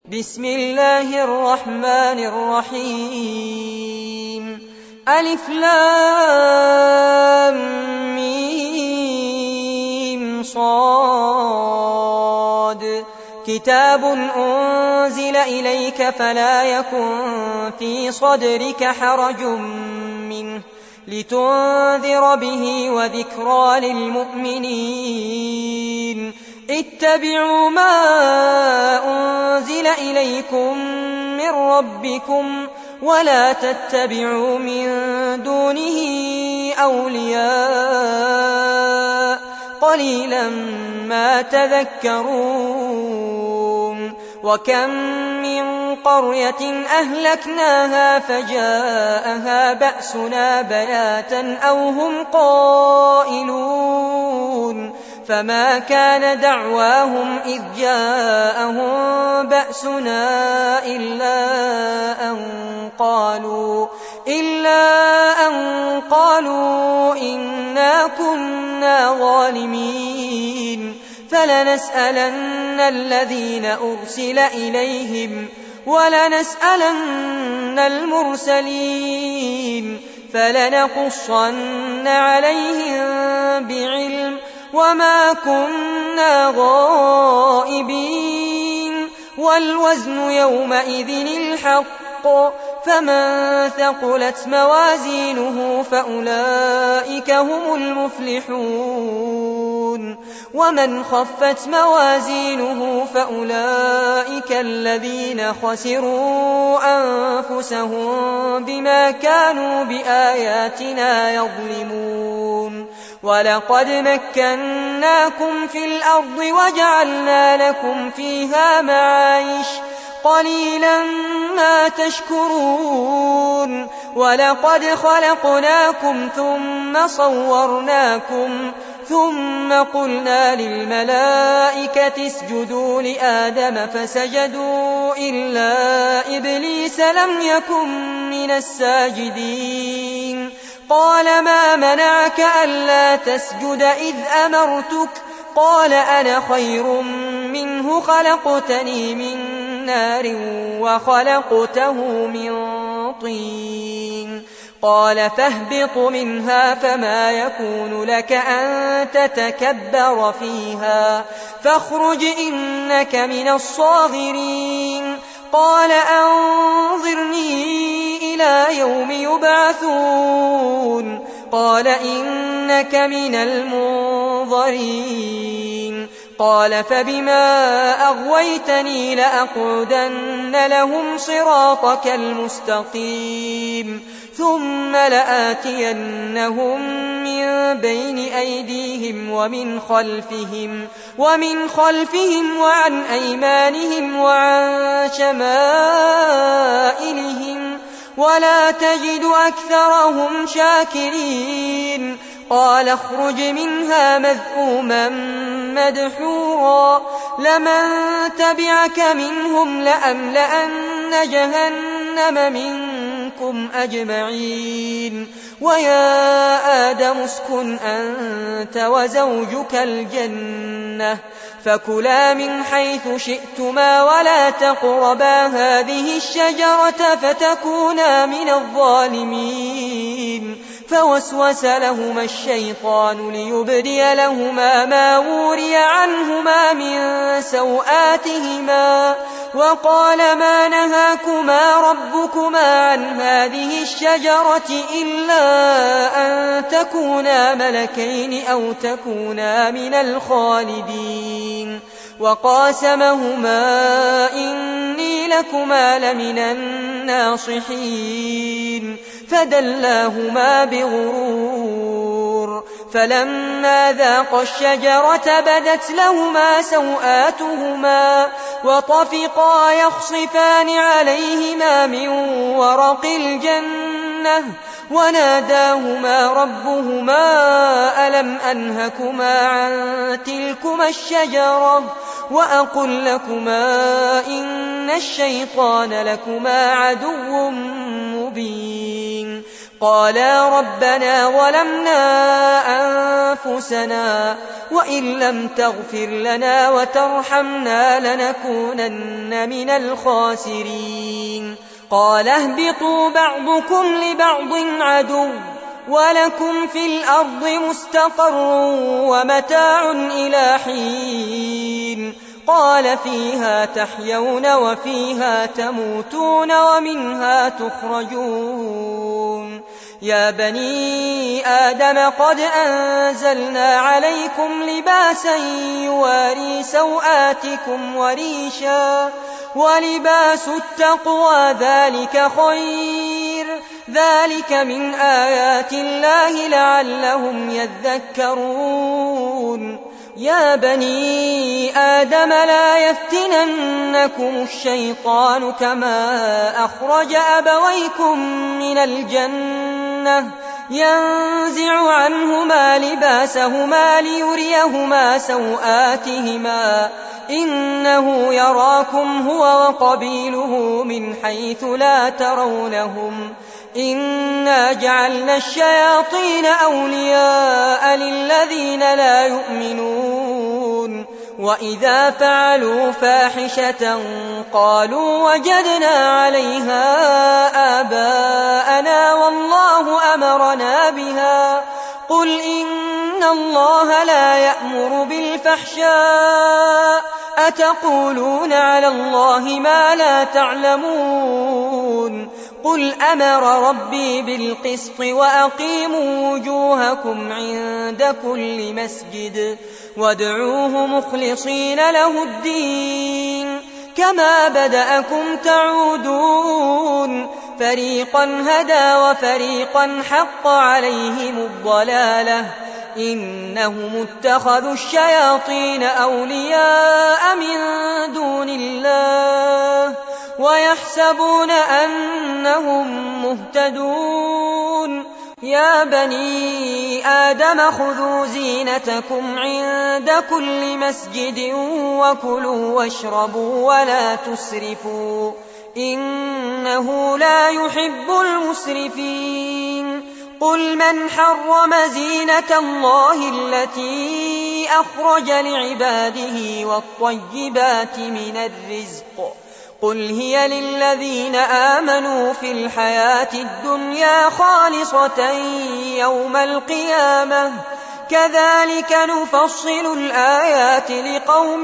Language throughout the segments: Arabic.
بسم الله الرحمن الرحيم. ألف لام ميم صاد. كتاب أنزل إليك فلا يكن في صدرك حرج منه لتنذر به وذكرى للمؤمنين. اتبعوا ما أنزل إليكم من ربكم ولا تتبعوا من دونه أولياء قليلا ما تذكرون. وكم من قرية أهلكناها فجاءها بأسنا بياتا أو هم قائلون فما كان دعواهم إذ جاءهم بأسنا إلا أن قالوا إنا كنا ظالمين. فلنسألن الذين أرسل إليهم ولنسألن المرسلين فلنقصن عليهم بعلم وما كنا غائبين. والوزن يومئذ الحق فمن ثقلت موازينه فأولئك هم المفلحون ومن خفت موازينه فأولئك الذين خسروا أنفسهم بما كانوا بآياتنا يظلمون. ولقد مكناكم في الأرض وجعلنا لكم فيها معايش قليلا ما تشكرون. ولقد خلقناكم ثم صورناكم ثم قلنا للملائكة اسجدوا لآدم فسجدوا إلا إبليس لم يكن من الساجدين. قال ما منعك ألا تسجد إذ أمرتك؟ قال أنا خير منه خلقتني من نار وخلقته من طين. قال فاهبط منها فما يكون لك أن تتكبر فيها فاخرج إنك من الصاغرين. قال أنظرني إلى يوم يبعثون. قال إنك من المنظرين. قال فبما أغويتني لأقعدن لهم صراطك المستقيم ثم لآتينهم من بين أيديهم ومن خلفهم وعن أيمانهم وعن شمائلهم ولا تجد أكثرهم شاكرين. قال اخرج منها مذءوما مدحورا لمن تبعك منهم لأملأن جهنم منكم أجمعين. ويا آدم اسكن أنت وزوجك الجنة فكلا من حيث شئتما ولا تقربا هذه الشجرة فتكونا من الظالمين. فوسوس لهما الشيطان ليبدي لهما ما وري عنهما من سوآتهما وقال ما نهاكما ربكما عن هذه الشجرة إلا أن تكونا ملكين أو تكونا من الخالدين. وقاسمهما إني لكما لمن الناصحين فدلاهما بغرور. فلما ذاقا الشجرة بدت لهما سوآتهما وطفقا يخصفان عليهما من ورق الجنة وناداهما ربهما ألم أنهكما عن تلكما الشجرة وأقل لكما إن الشيطان لكما عدو مبين. قالا ربنا ظلمنا أنفسنا وإن لم تغفر لنا وترحمنا لنكونن من الخاسرين. قال اهبطوا بعضكم لبعض عدو ولكم في الأرض مستقر ومتاع إلى حين. قال فيها تحيون وفيها تموتون ومنها تخرجون. يا بني آدم قد أنزلنا عليكم لباسا يواري سوآتكم وريشا ولباس التقوى ذلك خير. ذلك من آيات الله لعلهم يذكرون. يا بني آدم لا يفتننكم الشيطان كما أخرج أبويكم من الجنة ينزع عنهما لباسهما ليريهما سوآتهما إنه يراكم هو وقبيله من حيث لا ترونهم إنا جعلنا الشياطين أولياء للذين لا يؤمنون. وإذا فعلوا فاحشة قالوا وجدنا عليها آباءنا والله أمرنا بها. قل إن الله لا يأمر بالفحشاء أتقولون على الله ما لا تعلمون. قل أمر ربي بالقسط وأقيموا وجوهكم عند كل مسجد وادعوه مخلصين له الدين كما بدأكم تعودون. فريقا هدى وفريقا حق عليهم الضلالة إنهم اتخذوا الشياطين أولياء من دون الله ويحسبون أنهم مهتدون. يا بني آدم خذوا زينتكم عند كل مسجد وكلوا واشربوا ولا تسرفوا إنه لا يحب المسرفين. قل من حرم زينة الله التي أخرج لعباده والطيبات من الرزق قل هي للذين آمنوا في الحياة الدنيا خالصة يوم القيامة كذلك نفصل الآيات لقوم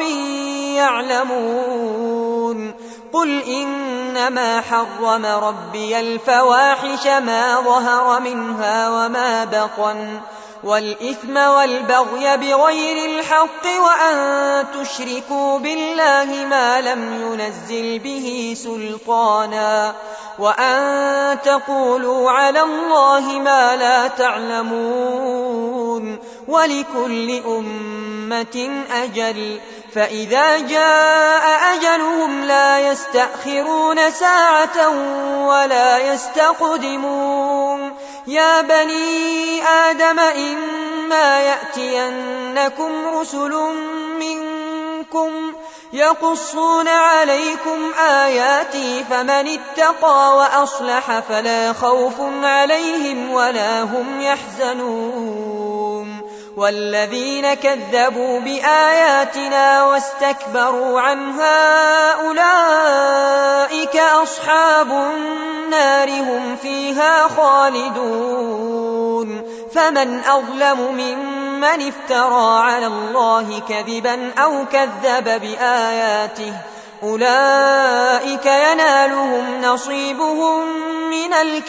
يعلمون. قل إنما حرم ربي الفواحش ما ظهر منها وما بطن والإثم والبغي بغير الحق وأن تشركوا بالله ما لم ينزل به سلطانا وأن تقولوا على الله ما لا تعلمون. ولكل أمة أجل فإذا جاء أجلهم لا يستأخرون ساعة ولا يستقدمون. يا بني آدم إما يأتينكم رسل منكم يقصون عليكم آياتي فمن اتقى وأصلح فلا خوف عليهم ولا هم يحزنون. والذين كذبوا بآياتنا واستكبروا عنها أولئك أصحاب النار هم فيها خالدون. فمن أظلم ممن افترى على الله كذبا أو كذب بآياته أولئك ينالهم نصيبهم من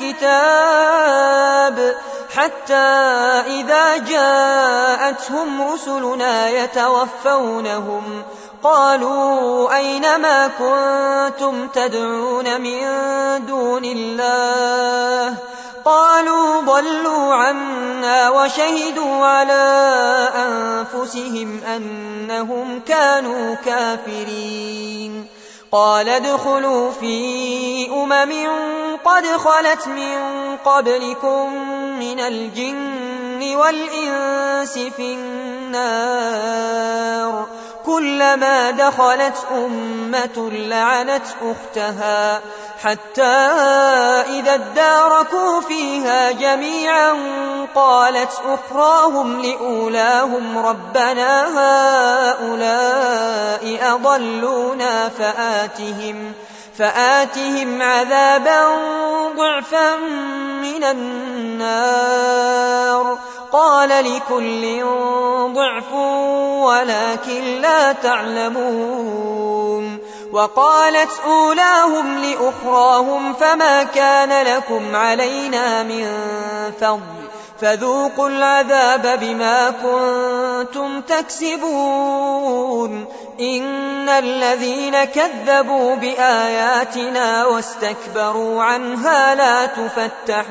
الكتاب حتى إذا جاءتهم رسلنا يتوفونهم قالوا أين ما كنتم تدعون من دون الله قالوا ضلوا عنا وشهدوا على أنفسهم أنهم كانوا كافرين. قال ادخلوا في قد خلت من قبلكم من الجن والإنس في النار كلما دخلت أمة لعنت أختها حتى إذا اداركوا فيها جميعا قالت أخراهم لأولاهم ربنا هؤلاء أضلونا فآتهم عذابا ضعفا من النار قال لكل ضعف ولكن لا تعلمون وقالت أولاهم لأخراهم فما كان لكم علينا من فضل فذوقوا العذاب بما كنتم تكسبون إن الذين كذبوا بآياتنا واستكبروا عنها لا تفتح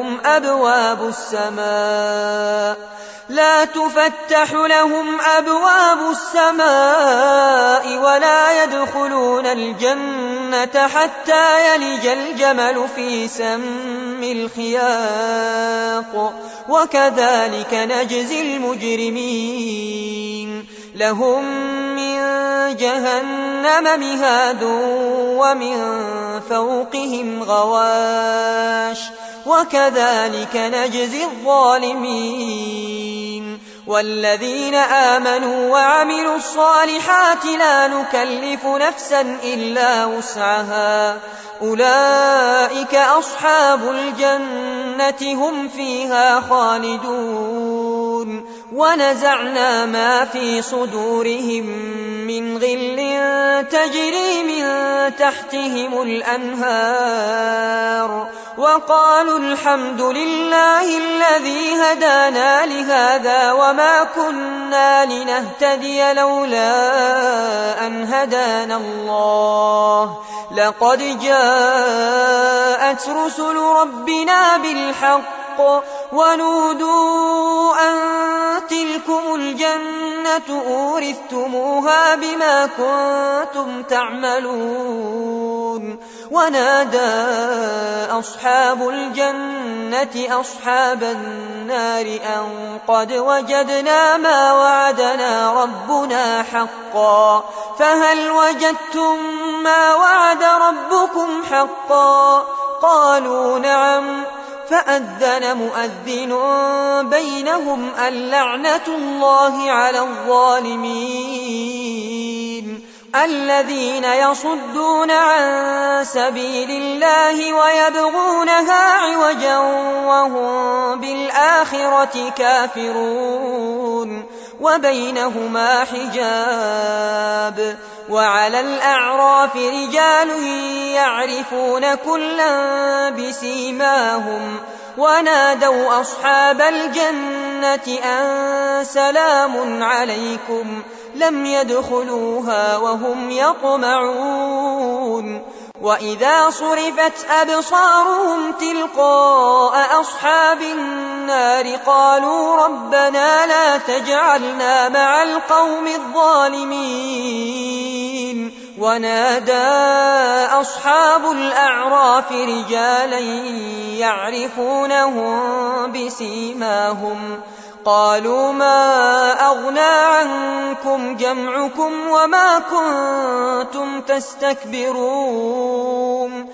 لهم أبواب السماء ولا يدخلون الجنة حتى يلج الجمل في سم الخياط وكذلك نجزي المجرمين لهم من جهنم مهاد ومن فوقهم غواش وكذلك نجزي الظالمين والذين آمنوا وعملوا الصالحات لا نكلف نفسا إلا وسعها أولئك أصحاب الجنة هم فيها خالدون ونزعنا ما في صدورهم من غل تجري من تحتهم الأنهار وقالوا الحمد لله الذي هدانا لهذا وما كنا لنهتدي لولا أن هدانا الله لقد جاءت رسل ربنا بالحق ونودوا أن تلكم الجنة أورثتموها بما كنتم تعملون ونادى أصحاب الجنة أصحاب النار أن قد وجدنا ما وعدنا ربنا حقا فهل وجدتم ما وعد ربكم حقا قالوا نعم فأذن مؤذن بينهم اللعنة الله على الظالمين الذين يصدون عن سبيل الله ويبغونها عوجا وهم بالآخرة كافرون وبينهما حجاب وعلى الأعراف رجال يعرفون كلا بسيماهم ونادوا أصحاب الجنة أن سلام عليكم لم يدخلوها وهم يطمعون وإذا صرفت أبصارهم تلقاء أصحاب النار قالوا ربنا لا تجعلنا مع القوم الظالمين ونادى أصحاب الأعراف رجالا يعرفونهم بسيماهم قالوا ما أغنى عنكم جمعكم وما كنتم تستكبرون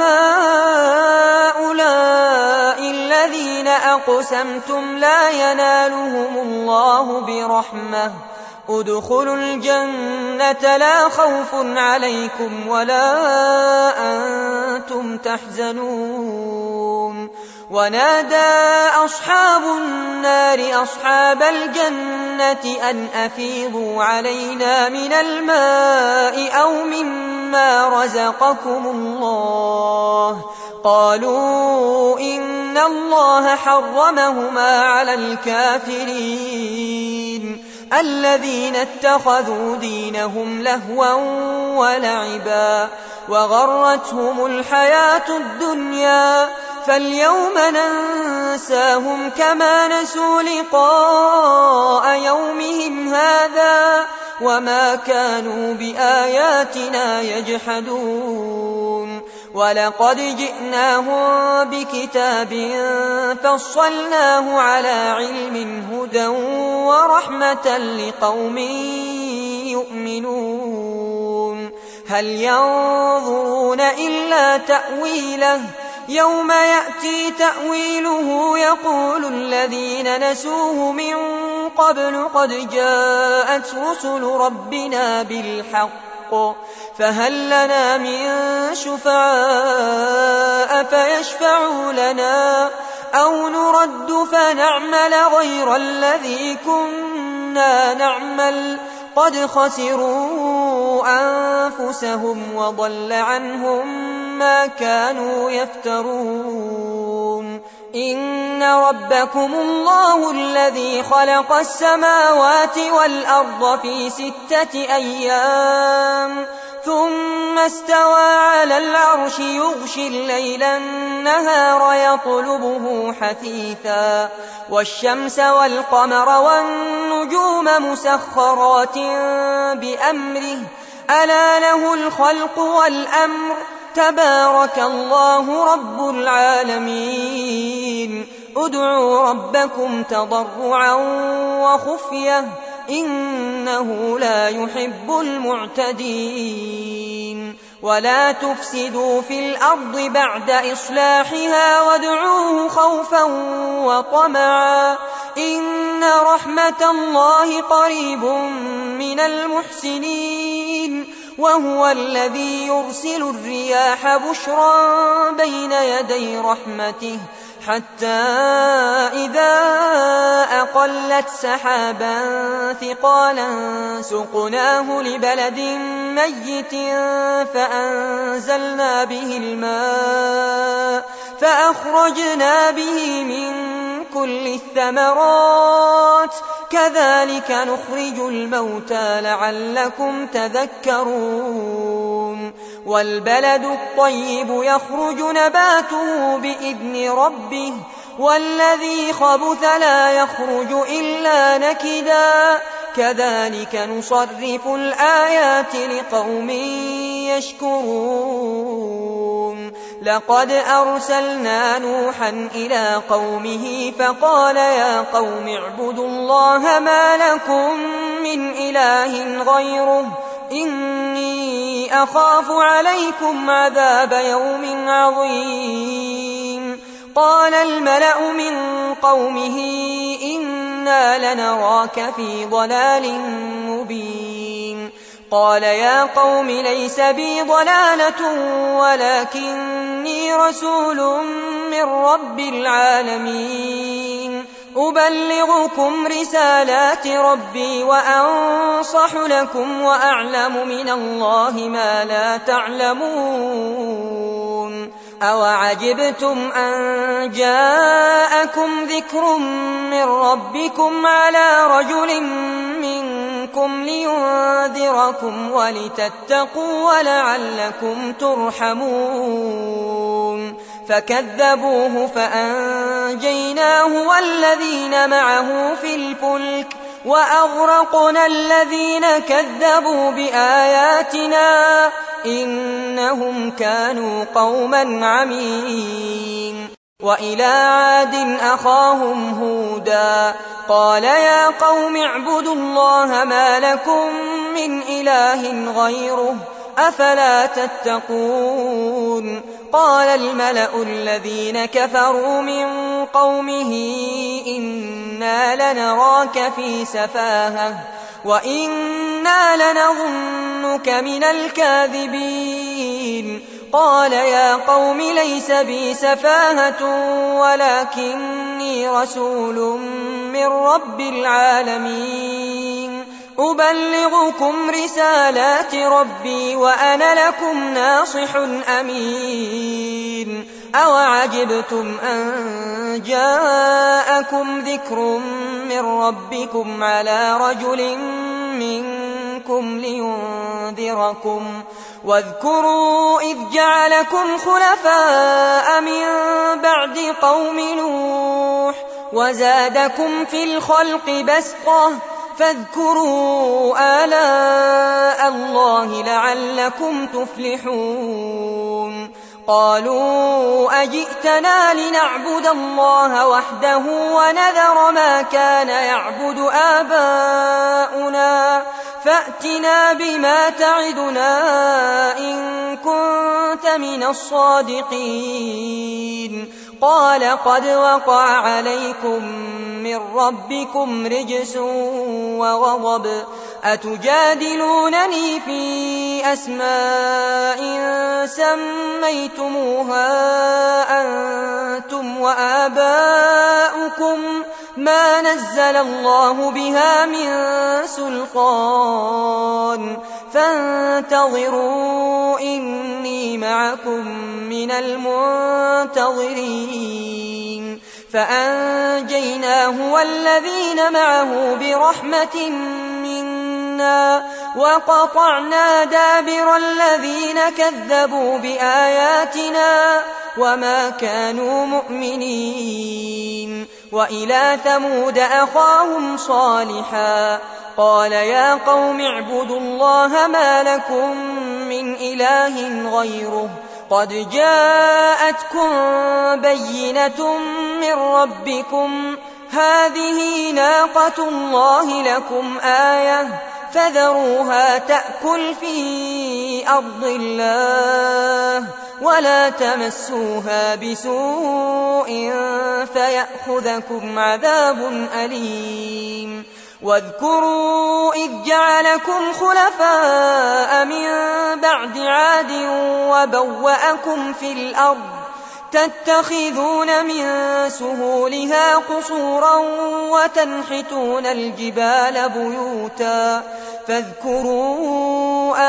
أهؤلاء الذين أقسمتم لا ينالهم الله برحمة ادخلوا الجنة لا خوف عليكم ولا أنتم تحزنون ونادى أصحاب النار أصحاب الجنة أن أفيضوا علينا من الماء أو مما رزقكم الله قالوا إن الله حرمهما على الكافرين الذين اتخذوا دينهم لهوا ولعبا وغرتهم الحياة الدنيا فاليوم ننساهم كما نسوا لقاء يومهم هذا وما كانوا بآياتنا يجحدون ولقد جئناهم بكتاب فصلناه على علم هدى ورحمة لقوم يؤمنون هل ينظرون إلا تأويله يوم يأتي تأويله يقول الذين نسوه من قبل قد جاءت رسل ربنا بالحق فهل لنا من شفعاء فيشفعوا لنا أو نرد فنعمل غير الذي كنا نعمل قد خسروا أنفسهم وضل عنهم ما كانوا يفترون إن ربكم الله الذي خلق السماوات والأرض في 6 أيام ثم استوى على العرش يغشي الليل النهار يطلبه حثيثا والشمس والقمر والنجوم مسخرات بأمره ألا له الخلق والأمر تبارك الله رب العالمين ادعوا ربكم تضرعا وخفية إنه لا يحب المعتدين ولا تفسدوا في الأرض بعد إصلاحها وادعوه خوفا وطمعا إن رحمة الله قريب من المحسنين وهو الذي يرسل الرياح بشرا بين يدي رحمته حتى إذا أقلت سحابا ثقالا سقناه لبلد ميت فأنزلنا به الماء فأخرجنا به من كل الثمرات كذلك نخرج الموتى لعلكم تذكرون والبلد الطيب يخرج نباته بإذن ربه والذي خبث لا يخرج إلا نكدا كذلك نصرف الآيات لقوم يشكرون لقد أرسلنا نوحا إلى قومه فقال يا قوم اعبدوا الله ما لكم من إله غيره إني أخاف عليكم عذاب يوم عظيم قال الملأ من قومه إنا لنراك في ضلال مبين قال يا قوم ليس بي ضلالة ولكني رسول من رب العالمين أبلغكم رسالات ربي وأنصح لكم وأعلم من الله ما لا تعلمون أوعجبتم أن جاءكم ذكر من ربكم على رجل منكم لينذركم ولتتقوا ولعلكم ترحمون فكذبوه فأنجيناه والذين معه في الفلك وأغرقنا الذين كذبوا بآياتنا إنهم كانوا قوما عمين وإلى عاد أخاهم هودا قال يا قوم اعبدوا الله ما لكم من إله غيره أفلا تتقون قال الملأ الذين كفروا من قومه إنا لنراك في سفاهة وإنا لنظنك من الكاذبين قال يا قوم ليس بي سفاهة ولكني رسول من رب العالمين أبلغكم رسالات ربي وأنا لكم ناصح أمين أوعجبتم أن جاءكم ذكر من ربكم على رجل منكم لينذركم واذكروا إذ جعلكم خلفاء من بعد قوم نوح وزادكم في الخلق بسطة فاذكروا آلاء الله لعلكم تفلحون قالوا أجئتنا لنعبد الله وحده ونذر ما كان يعبد آباؤنا فأتنا بما تعدنا إن كنت من الصادقين قال قد وقع عليكم من ربكم رجس وغضب أتجادلونني في أسماء سميتموها أنتم وآباؤكم ما نزل الله بها من سلطان فانتظروا إني معكم من المنتظرين فأنجيناه والذين معه برحمة منا وقطعنا دابر الذين كذبوا بآياتنا وما كانوا مؤمنين وإلى ثمود أخاهم صالحا قال يا قوم اعبدوا الله ما لكم من إله غيره قد جاءتكم بينة من ربكم هذه ناقة الله لكم آية فذروها تأكل في أرض الله ولا تمسوها بسوء فيأخذكم عذاب أليم واذكروا إذ جعلكم خلفاء من بعد عاد وبوأكم في الأرض تتخذون من سهولها قصورا وتنحتون الجبال بيوتا فاذكروا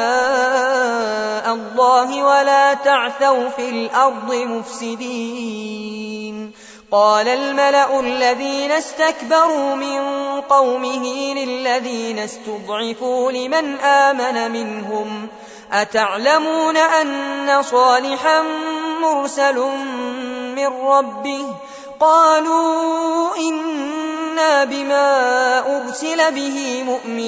آلاء الله ولا تعثوا في الأرض مفسدين قال الملأ الذين استكبروا من قومه للذين استضعفوا لمن آمن منهم أتعلمون أن صالحا مرسل من ربه قالوا إنا بما أرسل به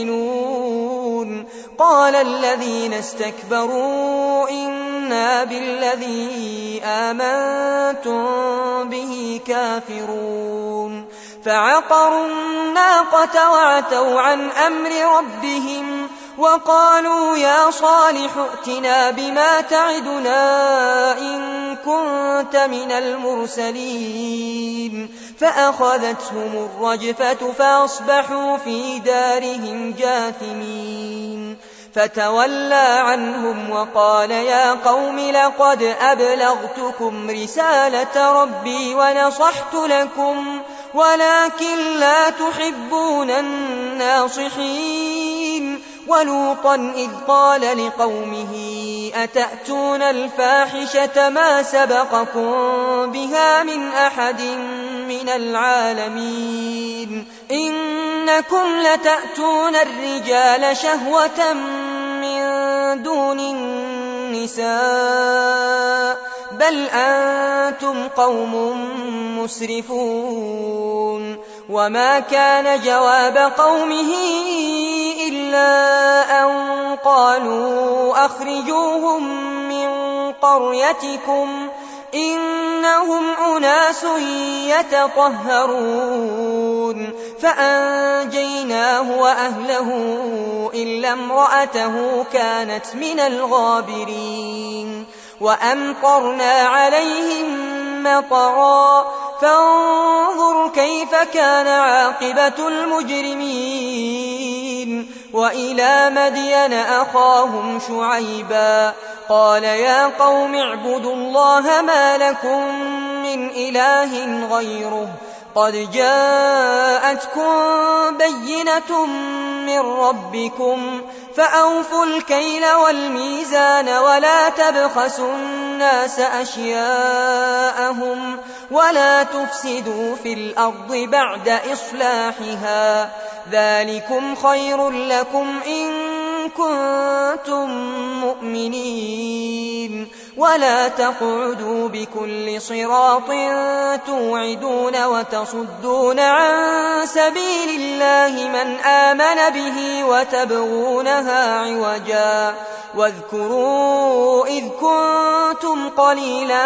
مؤمنون قال الذين استكبروا إنا بالذي آمنتم به كافرون فعقروا الناقة وعتوا عن أمر ربهم وقالوا يا صالح ائتنا بما تعدنا إن كنت من المرسلين فأخذتهم الرجفة فأصبحوا في دارهم جاثمين فتولى عنهم وقال يا قوم لقد أبلغتكم رسالة ربي ونصحت لكم ولكن لا تحبون الناصحين ولوطا إذ قال لقومه أتأتون الفاحشة ما سبقكم بها من أحد من العالمين إنكم لتأتون الرجال شهوة من دون النساء بل أنتم قوم مسرفون وما كان جواب قومه إلا أن قالوا أخرجوهم من قريتكم إنهم أناس يتطهرون فأنجيناه وأهله إلا امرأته كانت من الغابرين وأمطرنا عليهم مطرا فانظر كيف كان عاقبة المجرمين وإلى مدين أخاهم شعيبا قال يا قوم اعبدوا الله ما لكم من إله غيره قد جاءتكم بينة من ربكم فأوفوا الكيل والميزان ولا تبخسوا الناس أشياءهم ولا تفسدوا في الأرض بعد إصلاحها ذلكم خير لكم إن كنتم مؤمنين ولا تقعدوا بكل صراط توعدون وتصدون عن سبيل الله من آمن به وتبغونها عوجا واذكروا إذ كنتم كنتم قليلا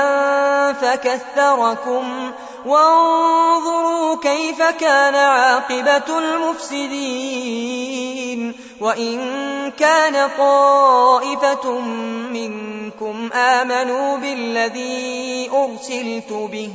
فكثركم وانظروا كيف كان عاقبة المفسدين وإن كان طائفة منكم آمنوا بالذي أرسلت به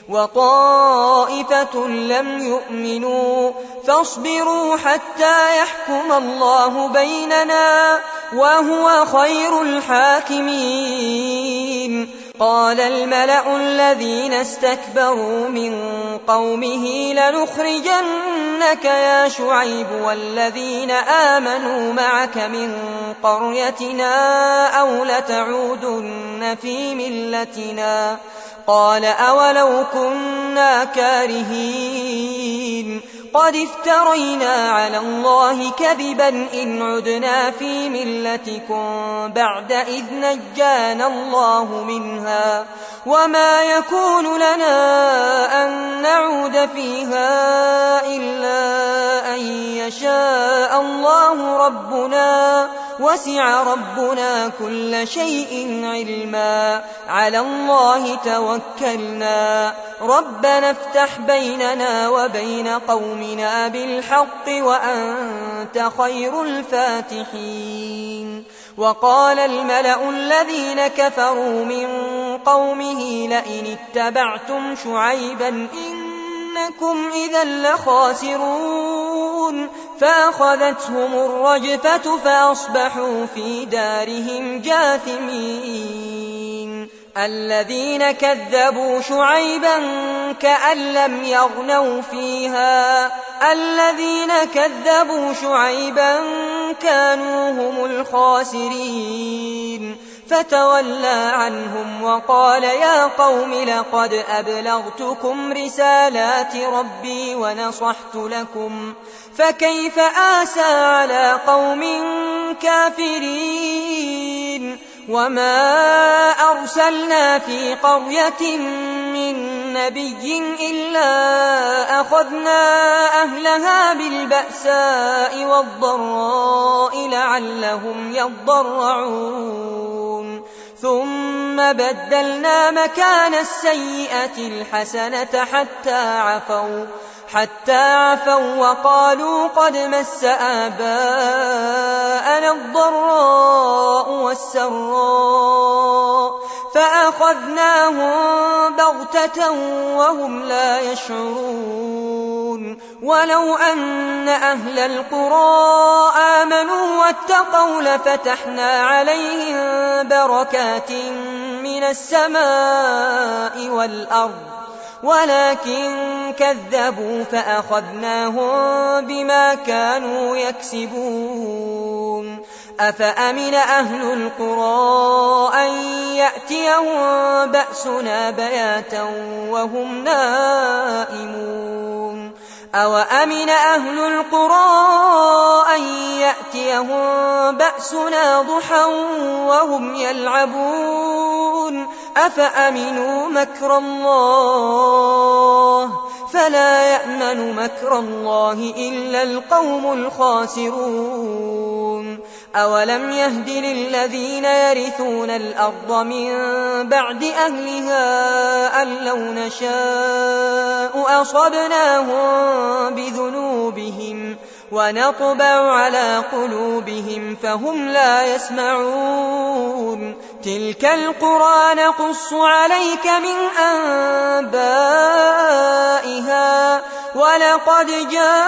وطائفة لم يؤمنوا فاصبروا حتى يحكم الله بيننا وهو خير الحاكمين. قال الملأ الذين استكبروا من قومه لنخرجنك يا شعيب والذين آمنوا معك من قريتنا أو لتعودن في ملتنا قال أولو كنا كارهين قد افترينا على الله كذبا إن عدنا في ملتكم بعد إذ نجانا الله منها وما يكون لنا أن نعود فيها إلا أن يشاء الله ربنا وسع ربنا كل شيء علما على الله توكلنا ربنا افتح بيننا وبين قومنا بالحق وأنت خير الفاتحين. وقال الملأ الذين كفروا من قومه لئن اتبعتم شعيبا إنكم إذا لخاسرون فأخذتهم الرجفة فأصبحوا في دارهم جاثمين. الذين كذبوا شعيبا كأن لم يغنوا فيها الذين كذبوا شعيبا كانوا هم الخاسرين فتولى عنهم وقال يا قوم لقد أبلغتكم رسالات ربي ونصحت لكم فكيف آسى على قوم كافرين. وما أرسلنا في قرية من نبي إلا أخذنا أهلها بالبأساء والضراء لعلهم يضرعون ثم بدلنا مكان السيئة الحسنة حتى عفوا وقالوا قد مس آباءنا الضراء والسراء فأخذناهم بغتة وهم لا يشعرون. ولو أن أهل القرى آمنوا واتقوا لفتحنا عليهم بركات من السماء والأرض ولكن كذبوا فأخذناهم بما كانوا يكسبون. أفأمن أهل القرى أن يأتيهم بأسنا بياتا وهم نائمون أوأمن أهل القرى أن يأتيهم بأسنا ضحى وهم يلعبون أفأمنوا مكر الله فلا يأمن مكر الله إلا القوم الخاسرون. أولم يهد للذين يرثون الأرض من بعد أهلها أن لو نشاء أصبناهم بذنوبهم ونطبع على قلوبهم فهم لا يسمعون. تلك القرى نقص عليك من أنبائها ولقد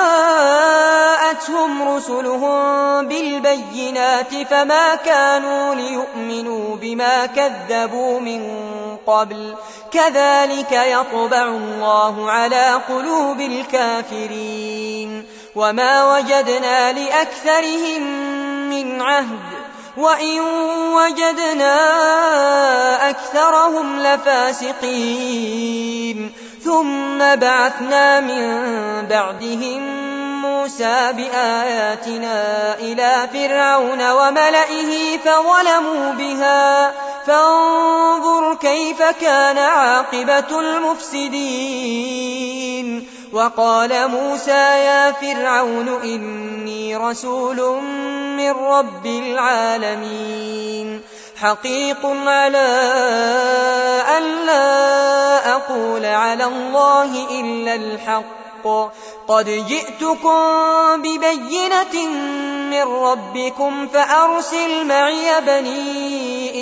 جاءتهم رسلهم بالبينات فما كانوا ليؤمنوا بما كذبوا من قبل كذلك يطبع الله على قلوب الكافرين. وما وجدنا لأكثرهم من عهد وإن وجدنا أكثرهم لفاسقين. ثم بعثنا من بعدهم موسى بآياتنا إلى فرعون وملئه فظلموا بها فانظر كيف كان عاقبة المفسدين. وقال موسى يا فرعون إني رسول من رب العالمين حقيق على أن لا أقول على الله إلا الحق قد جئتكم ببينة من ربكم فأرسل معي بني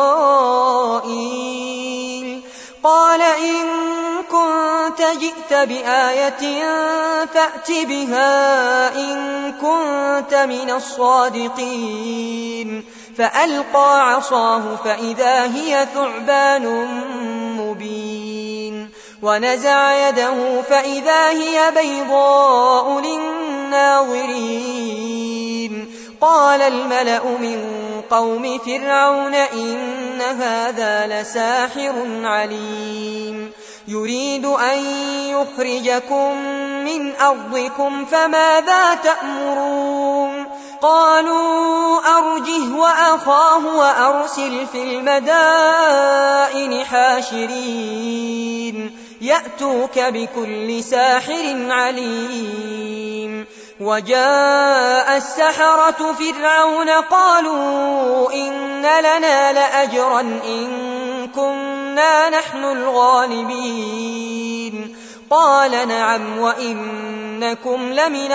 إسرائيل قال إن كنت جئت بآية فأت بها إن كنت من الصادقين فألقى عصاه فإذا هي ثعبان مبين ونزع يده فإذا هي بيضاء للناظرين قال الملأ من قوم فرعون إن هذا لساحر عليم يريد أن يخرجكم من أرضكم فماذا تأمرون قالوا أرجه وأخاه وأرسل في المدائن حاشرين يأتوك بكل ساحر عليم وجاء السحرة فرعون قالوا إن لنا لأجرا إن كنا نحن الغالبين قال نعم وإنكم لمن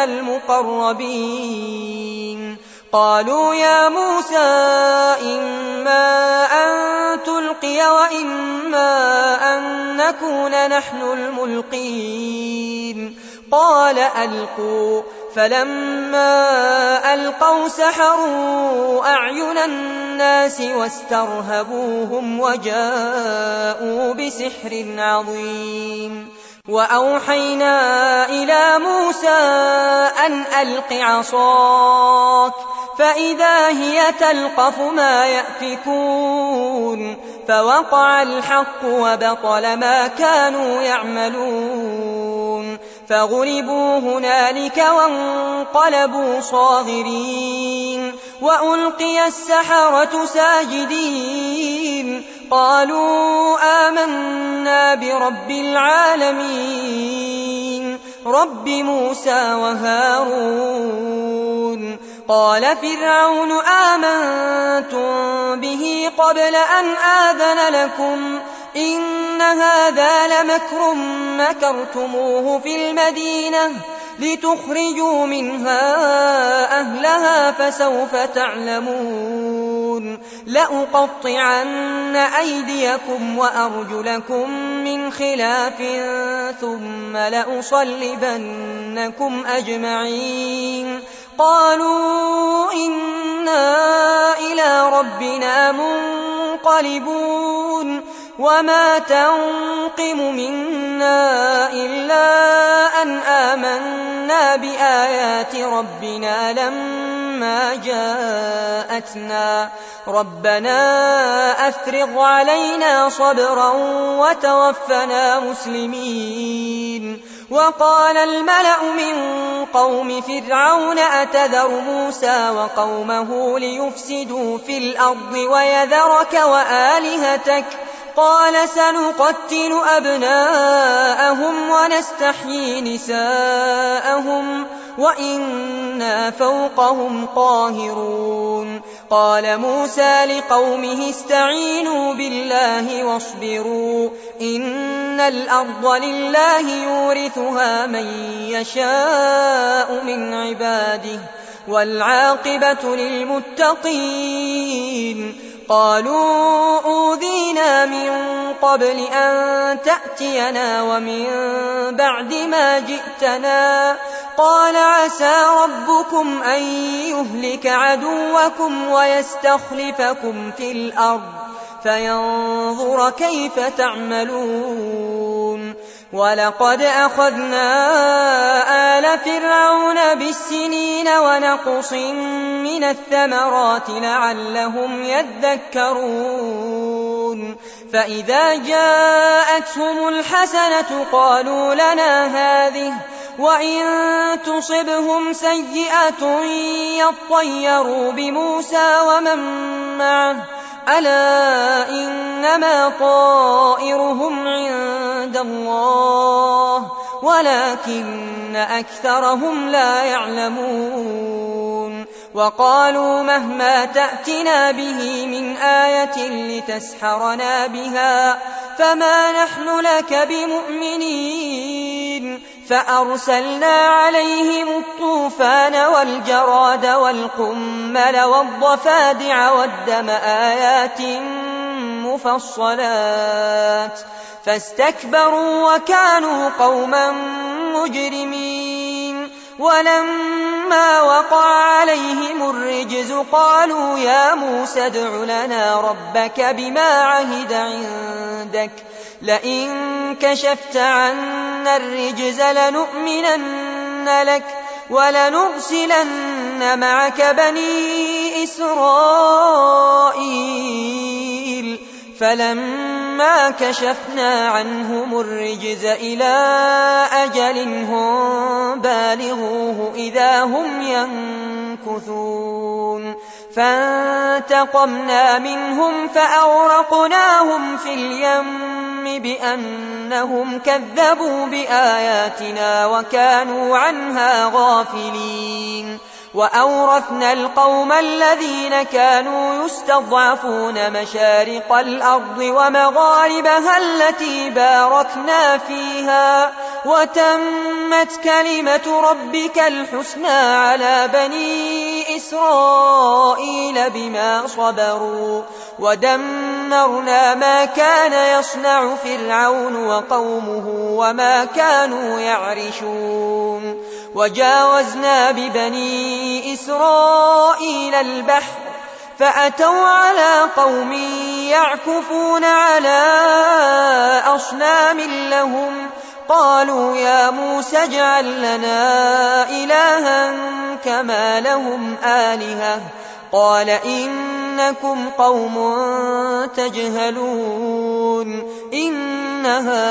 المقربين قالوا يا موسى إما أن تلقي وإما أن نكون نحن الملقين قال ألقوا فلما ألقوا سحروا أعين الناس واسترهبوهم وجاءوا بسحر عظيم وأوحينا إلى موسى أن ألق عصاك فإذا هي تلقف ما يأفكون فوقع الحق وبطل ما كانوا يعملون فغلبوا هنالك وانقلبوا صاغرين وألقي السحرة ساجدين قالوا آمنا برب العالمين رب موسى وهارون قال فرعون آمنتم به قبل أن آذن لكم إن هذا لمكر مكرتموه في المدينة لتخرجوا منها أهلها فسوف تعلمون لأقطعن أيديكم وأرجلكم من خلاف ثم لأصلبنكم أجمعين قالوا إنا إلى ربنا منقلبون وما تنقم منا إلا أن آمنا بآيات ربنا لما جاءتنا ربنا أفرغ علينا صبرا وتوفنا مسلمين وقال الملأ من قوم فرعون أتذر موسى وقومه ليفسدوا في الأرض ويذرك وآلهتك قال سنقتل أبناءهم ونستحيي نساءهم وإنا فوقهم قاهرون قال موسى لقومه استعينوا بالله واصبروا إن الأرض لله يورثها من يشاء من عباده والعاقبة للمتقين قالوا أوذينا من قبل أن تأتينا ومن بعد ما جئتنا قال عسى ربكم أن يهلك عدوكم ويستخلفكم في الأرض فينظر كيف تعملون ولقد أخذنا آل فرعون بالسنين ونقص من الثمرات لعلهم يذكرون فإذا جاءتهم الحسنة قالوا لنا هذه وإن تصبهم سيئة يطيروا بموسى ومن معه ألا إنما طائرهم عند الله ولكن أكثرهم لا يعلمون وقالوا مهما تأتنا به من آية لتسحرنا بها فما نحن لك بمؤمنين فأرسلنا عليهم الطوفان والجراد والقمل والضفادع والدم آيات مفصلات فاستكبروا وكانوا قوما مجرمين ولما وقع عليهم الرجز قالوا يا موسى ادع لنا ربك بما عهد عندك لئن كشفت عنا الرجز لنؤمنن لك ولنرسلن معك بني إسرائيل فلما كشفنا عنهم الرجز إلى أجل هم بالغوه إذا هم ينكثون فانتقمنا منهم فأغرقناهم في اليم بأنهم كذبوا بآياتنا وكانوا عنها غافلين وأورثنا القوم الذين كانوا يستضعفون مشارق الأرض ومغاربها التي باركنا فيها وتمت كلمة ربك الحسنى على بني إسرائيل بما صبروا ودمرنا ما كان يصنع فرعون وقومه وما كانوا يعرشون وجاوزنا ببني إسرائيل البحر فأتوا على قوم يعكفون على أصنام لهم قالوا يا موسى اجعل لنا إلها كما لهم آلهة قال إنكم قوم تجهلون إن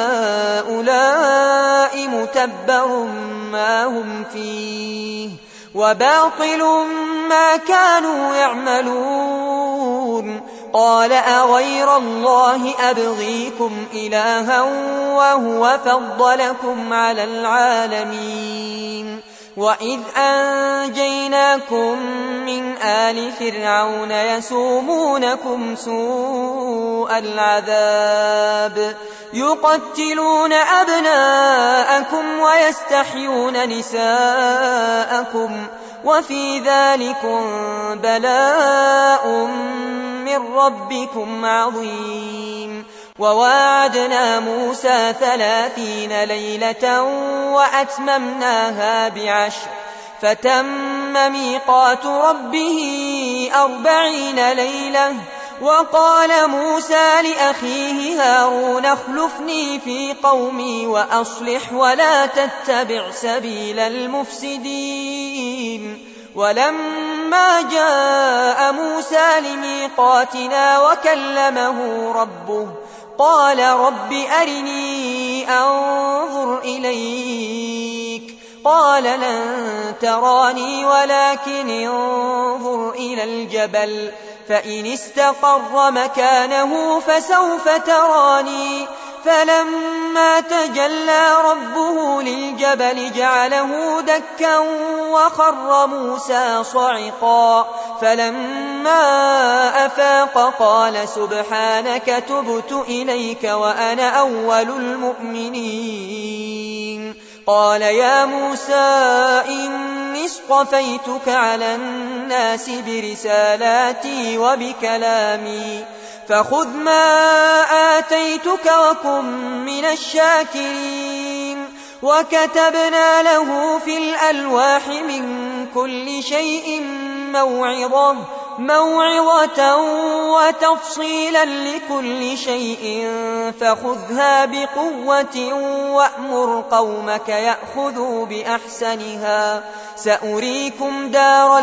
هؤلاء متبر ما هم فيه وباطل ما كانوا يعملون قال أغير الله أبغيكم إلها وهو فضلكم على العالمين وإذ أنجيناكم من آل فرعون يسومونكم سوء العذاب يقتلون أبناءكم ويستحيون نساءكم وفي ذلكم بلاء من ربكم عظيم وواعدنا موسى 30 ليلة وأتممناها ب10 فتم ميقات ربه 40 ليلة وقال موسى لأخيه هارون اخلفني في قومي وأصلح ولا تتبع سبيل المفسدين ولما جاء موسى لميقاتنا وكلمه ربه قال رب أرني أنظر إليك قال لن تراني ولكن انظر إلى الجبل فإن استقر مكانه فسوف تراني فلما تجلى ربه للجبل جعله دكا وخر موسى صعقا فلما أفاق قال سبحانك تبت إليك وأنا أول المؤمنين قال يا موسى إني اصطفيتك على الناس برسالاتي وبكلامي فخذ ما آتيتك وكن من الشاكرين وكتبنا له في الألواح من كل شيء موعظة وتفصيلا لكل شيء فخذها بقوة وأمر قومك يأخذوا بأحسنها سأريكم دار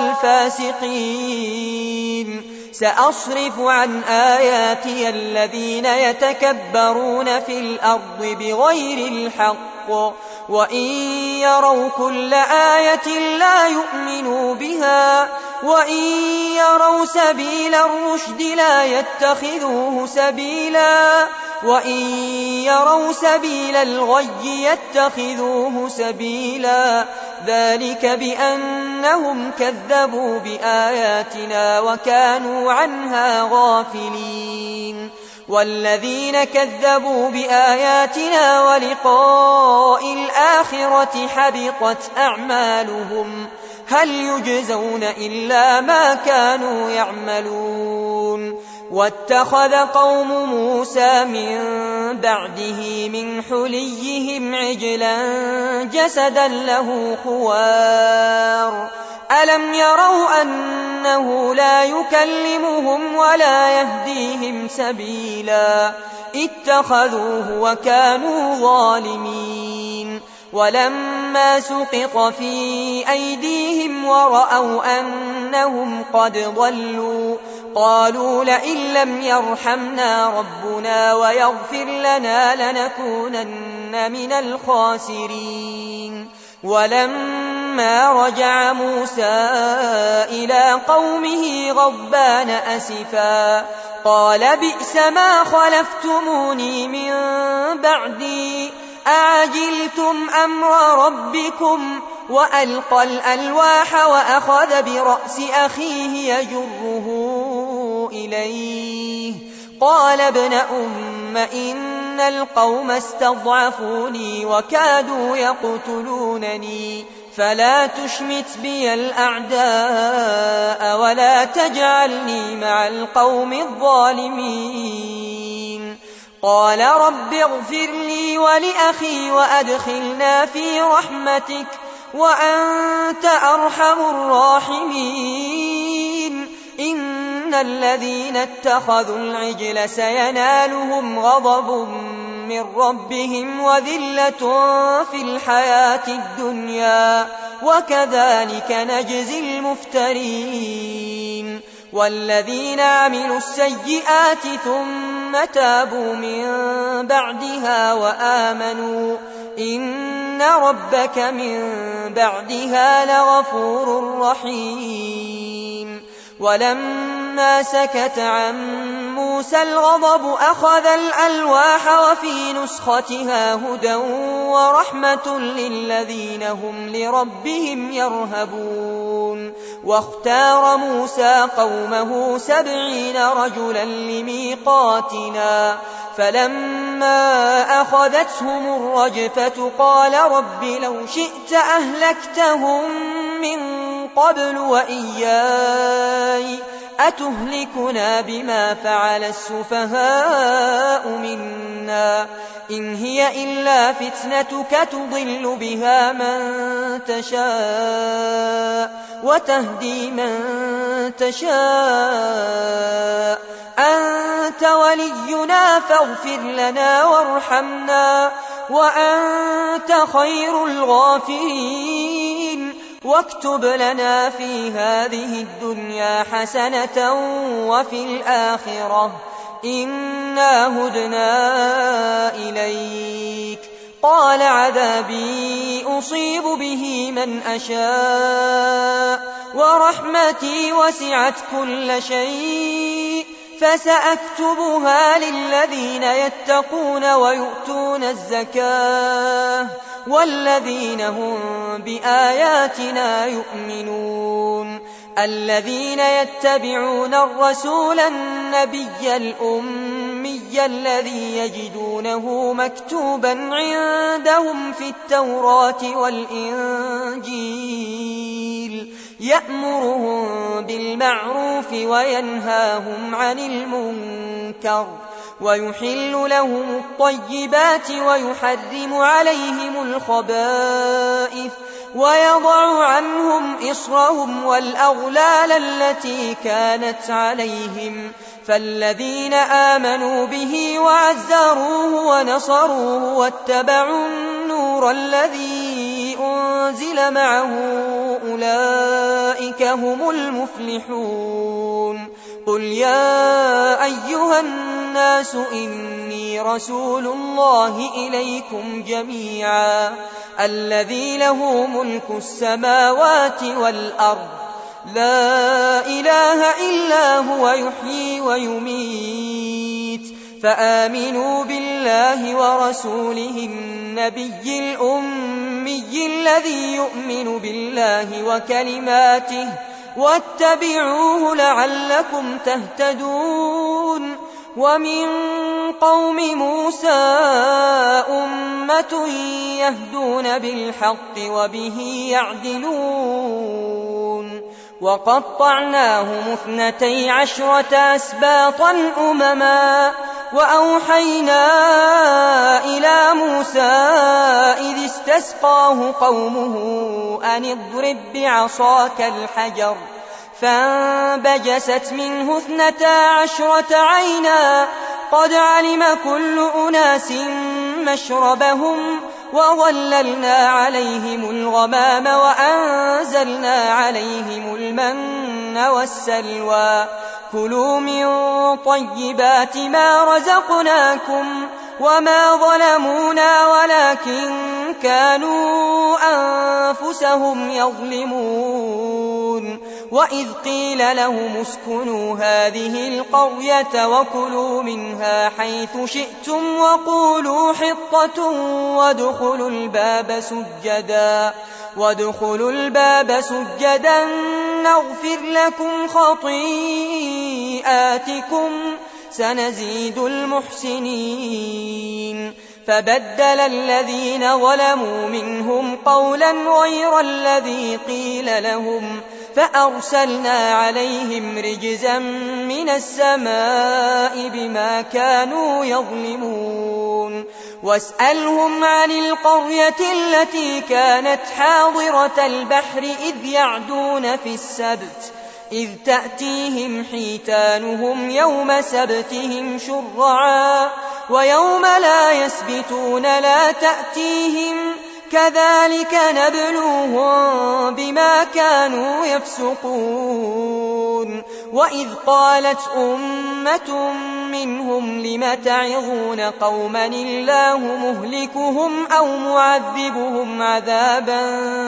الفاسقين سأصرف عن آياتي الذين يتكبرون في الأرض بغير الحق وإن يروا كل آية لا يؤمنوا بها وإن يروا سبيل الرشد لا يتخذوه سبيلا وإن يروا سبيل الغي يتخذوه سبيلا ذلك بأنهم كذبوا بآياتنا وكانوا عنها غافلين والذين كذبوا بآياتنا ولقاء الآخرة حبطت أعمالهم هل يجزون إلا ما كانوا يعملون واتخذ قوم موسى من بعده من حليهم عجلا جسدا له خوار ألم يروا أنه لا يكلمهم ولا يهديهم سبيلا اتخذوه وكانوا ظالمين ولما سقط في أيديهم ورأوا أنهم قد ضلوا قالوا لئن لم يرحمنا ربنا ويغفر لنا لنكونن من الخاسرين ولما رجع موسى إلى قومه غضبان أسفا قال بئس ما خلفتموني من بعدي أعجلتم أمر ربكم وألقى الألواح وأخذ برأس أخيه يجره إليه قال ابن أم إن القوم استضعفوني وكادوا يقتلونني فلا تشمت بي الأعداء ولا تجعلني مع القوم الظالمين قال رب اغفر لي ولأخي وأدخلنا في رحمتك وأنت أرحم الراحمين إن الذين اتخذوا العجل سينالهم غضب من ربهم وذلة في الحياة الدنيا وكذلك نجزي المفترين والذين عملوا السيئات ثم تابوا من بعدها وآمنوا إن ربك من بعدها لغفور رحيم ولما سكت عن موسى الغضب أخذ الألواح وفي نسختها هدى ورحمة للذين هم لربهم يرهبون واختار موسى قومه 70 رجلا لميقاتنا فلما أخذتهم الرجفة قال رب لو شئت أهلكتهم من قبل وإياي أتهلكنا بما فعل السفهاء منا إن هي إلا فتنتك تضل بها من تشاء وتهدي من تشاء أنت ولينا فاغفر لنا وارحمنا وأنت خير الغافرين واكتب لنا في هذه الدنيا حسنة وفي الآخرة إنا هدنا إليك قال عذابي أصيب به من أشاء ورحمتي وسعت كل شيء فسأكتبها للذين يتقون ويؤتون الزكاة والذين هم بآياتنا يؤمنون الذين يتبعون الرسول النبي الأمي الذي يجدونه مكتوبا عندهم في التوراة والإنجيل يأمرهم بالمعروف وينهاهم عن المنكر ويحل لهم الطيبات ويحرم عليهم الخبائث ويضع عنهم إصرهم والأغلال التي كانت عليهم فالذين آمنوا به وعزروه ونصروه واتبعوا النور الذي أنزل معه أولئك هم المفلحون قل يا أيها الناس إني رسول الله إليكم جميعا الذي له ملك السماوات والأرض لا إله إلا هو يحيي ويميت فآمنوا بالله ورسوله النبي الأمي الأمي الذي يؤمن بالله وكلماته واتبعوه لعلكم تهتدون. ومن قوم موسى أمة يهدون بالحق وبه يعدلون. وقطعناهم 12 أسباطا أمما وأوحينا إلى موسى إذ استسقاه قومه أن اضرب بعصاك الحجر فانبجست منه 12 عينا قد علم كل أناس مشربهم وظللنا عليهم الغمام وأنزلنا عليهم المن والسلوى كلوا من طيبات ما رزقناكم وما ظلمونا ولكن كانوا أنفسهم يظلمون. وإذ قيل لهم اسكنوا هذه القرية وكلوا منها حيث شئتم وقولوا حطة وادخلوا الباب سجدا نغفر لكم خطيئاتكم سنزيد المحسنين. فبدل الذين ظلموا منهم قولا غير الذي قيل لهم فأرسلنا عليهم رجزا من السماء بما كانوا يظلمون. واسألهم عن القرية التي كانت حاضرة البحر إذ يعدون في السبت إذ تأتيهم حيتانهم يوم سبتهم شرعا ويوم لا يسبتون لا تأتيهم كذلك نبلوهم بما كانوا يفسقون. وإذ قالت أمة منهم لم تعظون قوما الله مهلكهم أو معذبهم عذابا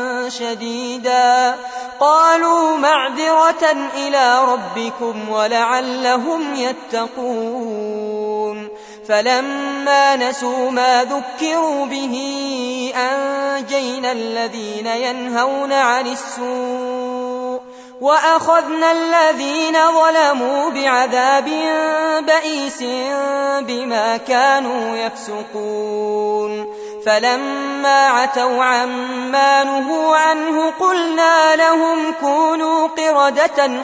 شديدا قالوا معذرة إلى ربكم ولعلهم يتقون. فلما نسوا ما ذكروا به أنجينا الذين ينهون عن السوء وأخذنا الذين ظلموا بعذاب بئيس بما كانوا يفسقون. فلما عتوا عما نهوا عنه قلنا لهم كونوا قردة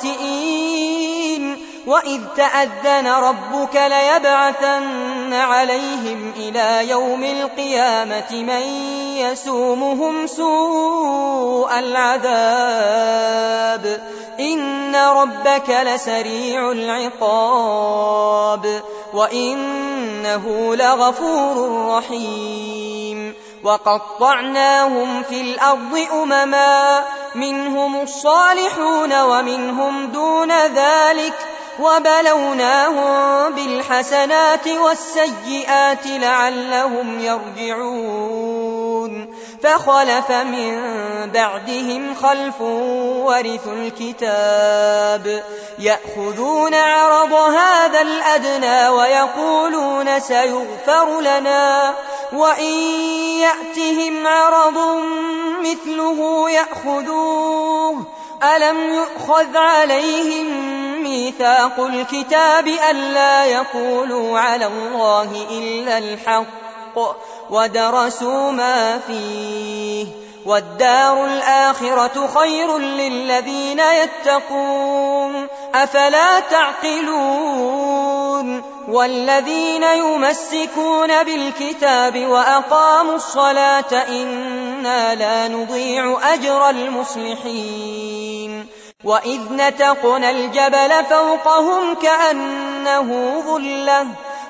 خاسئين. وإذ تأذن ربك ليبعثن عليهم إلى يوم القيامة من يسومهم سوء العذاب إن ربك لسريع العقاب وإنه لغفور رحيم. وقطعناهم في الأرض أمما منهم الصالحون ومنهم دون ذلك وبلوناهم بالحسنات والسيئات لعلهم يرجعون. فخلف من بعدهم خلف ورثوا الكتاب يأخذون عرض هذا الأدنى ويقولون سيغفر لنا وإن يأتهم عرض مثله يأخذوه. ألم يؤخذ عليهم ميثاق الكتاب ألا يقولوا على الله إلا الحق ودرسوا ما فيه والدار الآخرة خير للذين يتقون أفلا تعقلون. والذين يمسكون بالكتاب وأقاموا الصلاة إنا لا نضيع أجر المصلحين. وإذ نتقنا الجبل فوقهم كأنه ظلة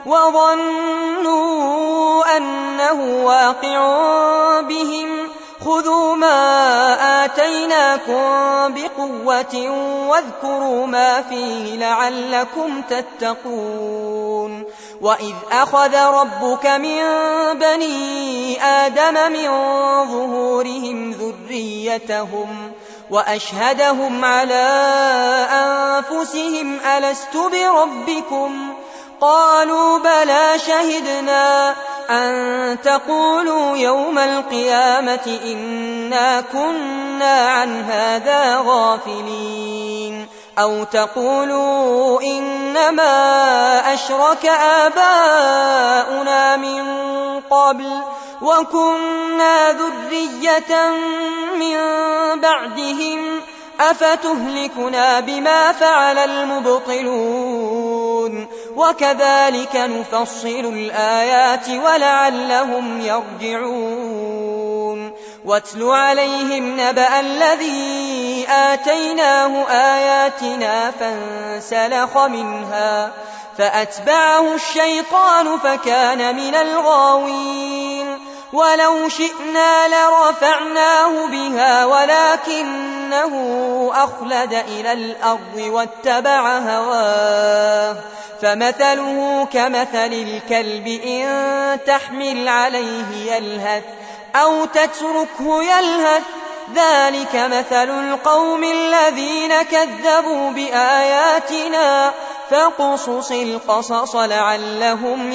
وظنوا أنه واقع بهم خذوا ما آتيناكم بقوة واذكروا ما فيه لعلكم تتقون. وإذ أخذ ربك من بني آدم من ظهورهم ذريتهم وأشهدهم على أنفسهم ألست بربكم قالوا بلى شهدنا أن تقولوا يوم القيامة إنا كنا عن هذا غافلين أو تقولوا إنما أشرك آباؤنا من قبل وكنا ذرية من بعدهم أفتهلكنا بما فعل المبطلون وكذلك نفصل الآيات ولعلهم يرجعون واتل عليهم نبأ الذي آتيناه آياتنا فانسلخ منها فأتبعه الشيطان فكان من الغاوين ولو شئنا لرفعناه بها ولكنه أخلد إلى الأرض واتبع هواه فمثله كمثل الكلب إن تحمل عليه يلهث أو تتركه يلهث ذلك مثل القوم الذين كذبوا بآياتنا فاقصص القصص لعلهم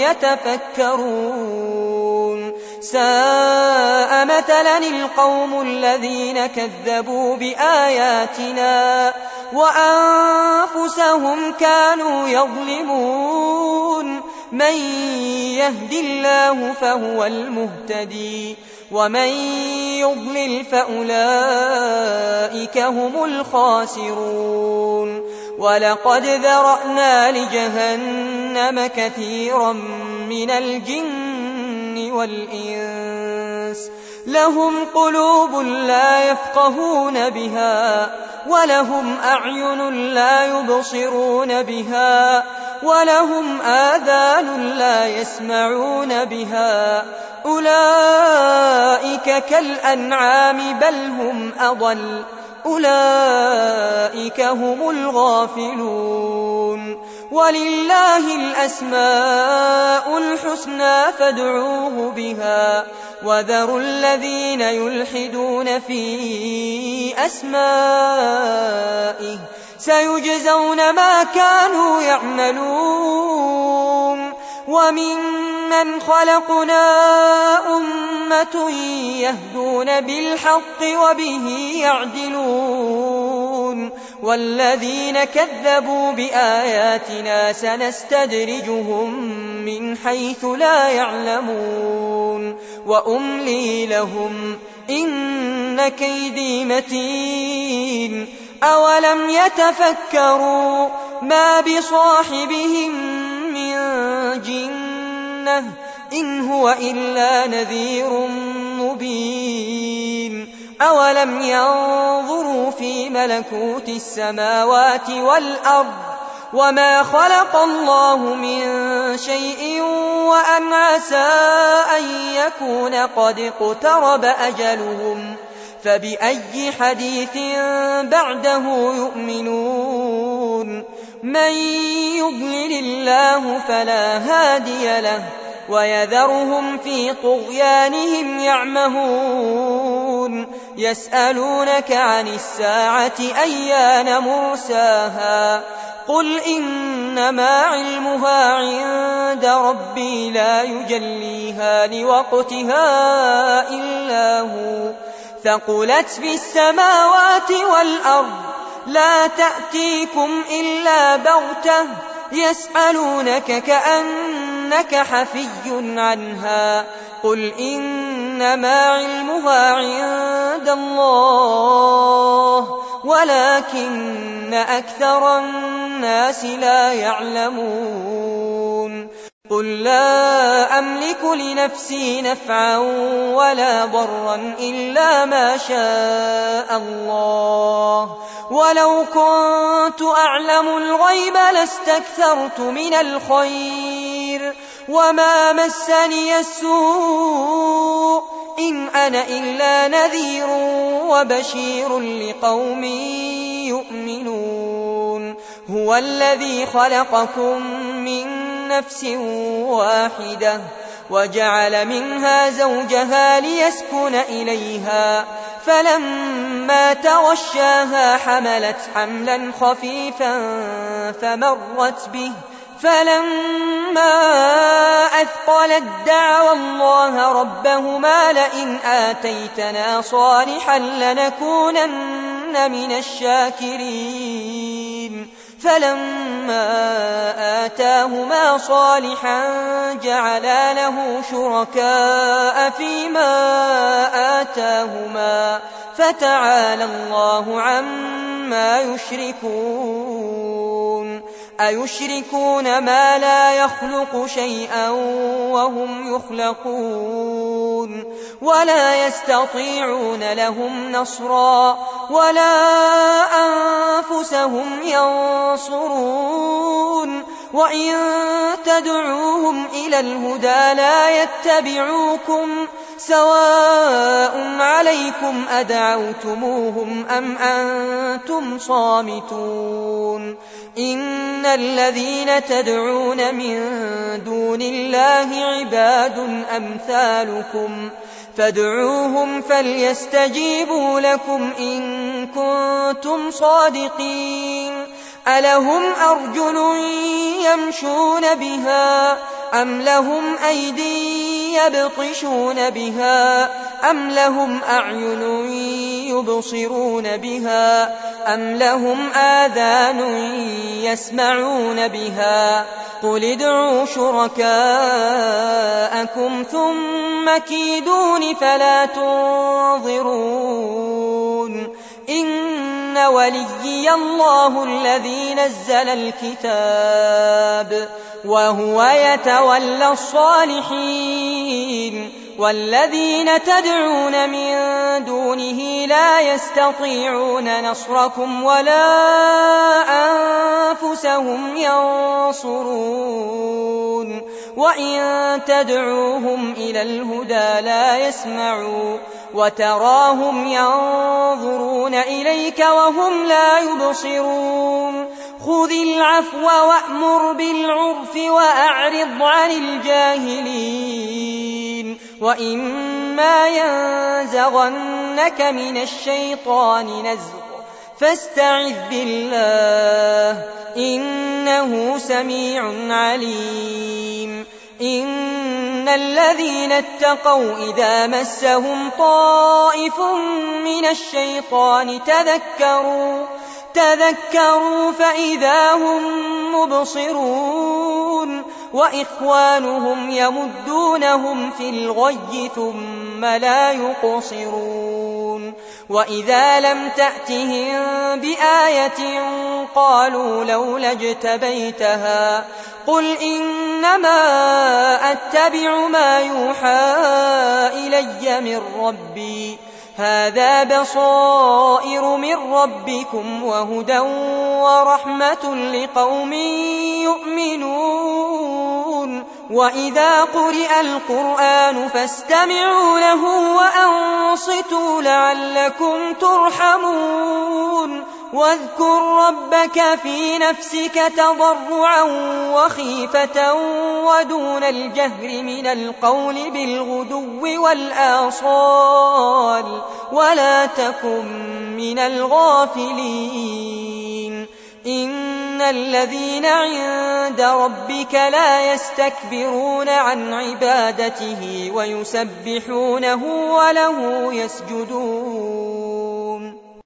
يتفكرون ساء مثلا القوم الذين كذبوا بآياتنا وأنفسهم كانوا يظلمون من يهد الله فهو المهتدي ومن يضلل فأولئك هم الخاسرون ولقد ذرأنا لجهنم كثيرا من الجن والإنس لهم قلوب لا يفقهون بها ولهم أعين لا يبصرون بها ولهم آذان لا يسمعون بها أولئك كالأنعام بل هم أضل أولئك هم الغافلون ولله الأسماء الحسنى فادعوه بها وذروا الذين يلحدون في أسمائه سيجزون ما كانوا يعملون وممن خلقنا أمة يهدون بالحق وبه يعدلون والذين كذبوا بآياتنا سنستدرجهم من حيث لا يعلمون وأملي لهم إن كيدي متين أولم يتفكروا ما بصاحبهم من جنة إن هو إلا نذير مبين أولم ينظروا في ملكوت السماوات والأرض وما خلق الله من شيء وأن عسى أن يكون قد اقترب أجلهم فبأي حديث بعده يؤمنون من يضلل الله فلا هادي له ويذرهم في طغيانهم يعمهون يسألونك عن الساعة أيان مرساها قل إنما علمها عند ربي لا يجليها لوقتها إلا هو ثقلت في السماوات والأرض لا تأتيكم إلا بغتة يسألونك كأنك حفي عنها قل إنما علمها عند الله ولكن أكثر الناس لا يعلمون قل لا أملك لنفسي نفعا ولا ضرا إلا ما شاء الله ولو كنت أعلم الغيب لاستكثرت من الخير وما مسني السوء إن أنا إلا نذير وبشير لقوم يؤمنون هو الذي خلقكم من نفس واحدة وجعل منها زوجها ليسكن إليها فلما تغشاها حملت حملا خفيفا فمرت به فلما فأثقلت دعوا الله ربهما لئن آتيتنا صالحا لنكونن من الشاكرين فلما آتاهما صالحا جعلا له شركاء فيما آتاهما فتعالى الله عما يشركون أيشركون ما لا يخلق شيئا وهم يخلقون ولا يستطيعون لهم نصرا ولا أنفسهم ينصرون وإن تدعوهم إلى الهدى لا يتبعوكم سواء عليكم أدعوتموهم أم أنتم صامتون إن الذين تدعون من دون الله عباد أمثالكم فادعوهم فليستجيبوا لكم إن كنتم صادقين ألهم أرجل يمشون بها أم لهم أيدي يبطشون بها أم لهم أعين يبصرون بها أم لهم آذان يسمعون بها قل ادعوا شركاءكم ثم كيدون فلا تنظرون إن وليي الله الذي نزل الكتاب وهو يتولى الصالحين والذين تدعون من دونه لا يستطيعون نصركم ولا أنفسهم ينصرون وإن تدعوهم إلى الهدى لا يسمعوا وتراهم ينظرون إليك وهم لا يبصرون خذ العفو وأمر بالعرف وأعرض عن الجاهلين وإما ينزغنك من الشيطان نزغ فاستعذ بالله إنه سميع عليم إن الذين اتقوا إذا مسهم طائف من الشيطان تذكروا فإذا هم مبصرون وإخوانهم يمدونهم في الغي ثم لا يقصرون وإذا لم تأتهم بآية قالوا لولا اجتبيتها قل إنما أتبع ما يوحى إلي من ربي هذا بصائر من ربكم وهدى ورحمة لقوم يؤمنون وإذا قرئ القرآن فاستمعوا له وأنصتوا لعلكم ترحمون واذكر ربك في نفسك تضرعا وخيفة ودون الجهر من القول بالغدو والآصال ولا تكن من الغافلين إن الذين عند ربك لا يستكبرون عن عبادته ويسبحونه وله يسجدون